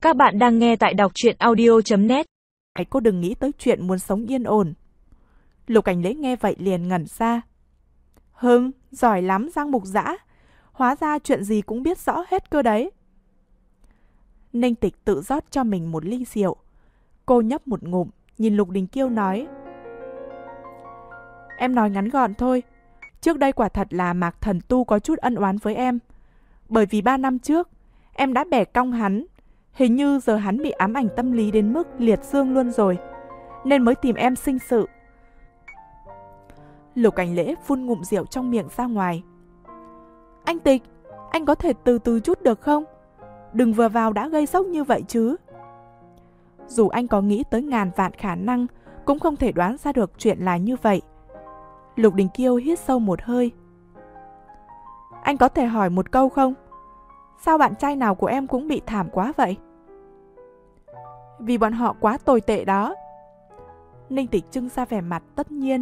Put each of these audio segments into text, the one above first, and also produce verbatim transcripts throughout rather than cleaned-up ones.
Các bạn đang nghe tại đọc truyện audio chấm net. Cô đừng nghĩ tới chuyện muốn sống yên ổn. Lục Cảnh Lễ nghe vậy liền ngẩn ra. Hưng, giỏi lắm Giang Mục Dã. Hóa ra chuyện gì cũng biết rõ hết cơ đấy. Ninh Tịch tự rót cho mình một ly rượu. Cô nhấp một ngụm, nhìn Lục Đình Kiêu nói. Em nói ngắn gọn thôi. Trước đây quả thật là Mạc Thần Tu có chút ân oán với em. Bởi vì ba năm trước, em đã bẻ cong hắn. Hình như giờ hắn bị ám ảnh tâm lý đến mức liệt dương luôn rồi, nên mới tìm em sinh sự. Lục Cảnh Lễ phun ngụm rượu trong miệng ra ngoài. Anh Tịch, anh có thể từ từ chút được không? Đừng vừa vào đã gây sốc như vậy chứ. Dù anh có nghĩ tới ngàn vạn khả năng, cũng không thể đoán ra được chuyện là như vậy. Lục Đình Kiêu hít sâu một hơi. Anh có thể hỏi một câu không? Sao bạn trai nào của em cũng bị thảm quá vậy? Vì bọn họ quá tồi tệ đó. Ninh Tịch trưng ra vẻ mặt tất nhiên.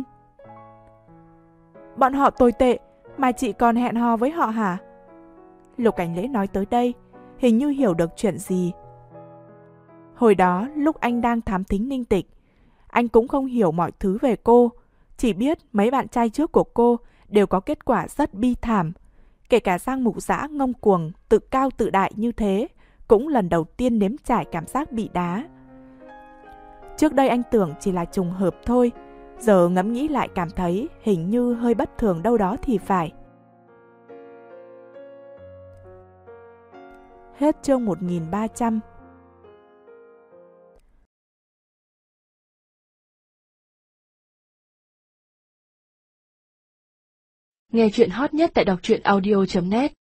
Bọn họ tồi tệ mà chị còn hẹn hò với họ hả? Lục Cảnh Lễ nói tới đây, hình như hiểu được chuyện gì. Hồi đó, lúc anh đang thám thính Ninh Tịch, anh cũng không hiểu mọi thứ về cô, chỉ biết mấy bạn trai trước của cô đều có kết quả rất bi thảm. Kể cả Giang Mục Dã ngông cuồng, tự cao tự đại như thế, cũng lần đầu tiên nếm trải cảm giác bị đá. Trước đây anh tưởng chỉ là trùng hợp thôi, giờ ngẫm nghĩ lại cảm thấy hình như hơi bất thường đâu đó thì phải. Hết chương một nghìn ba trăm. Nghe chuyện hot nhất tại đọc truyện audio chấm net.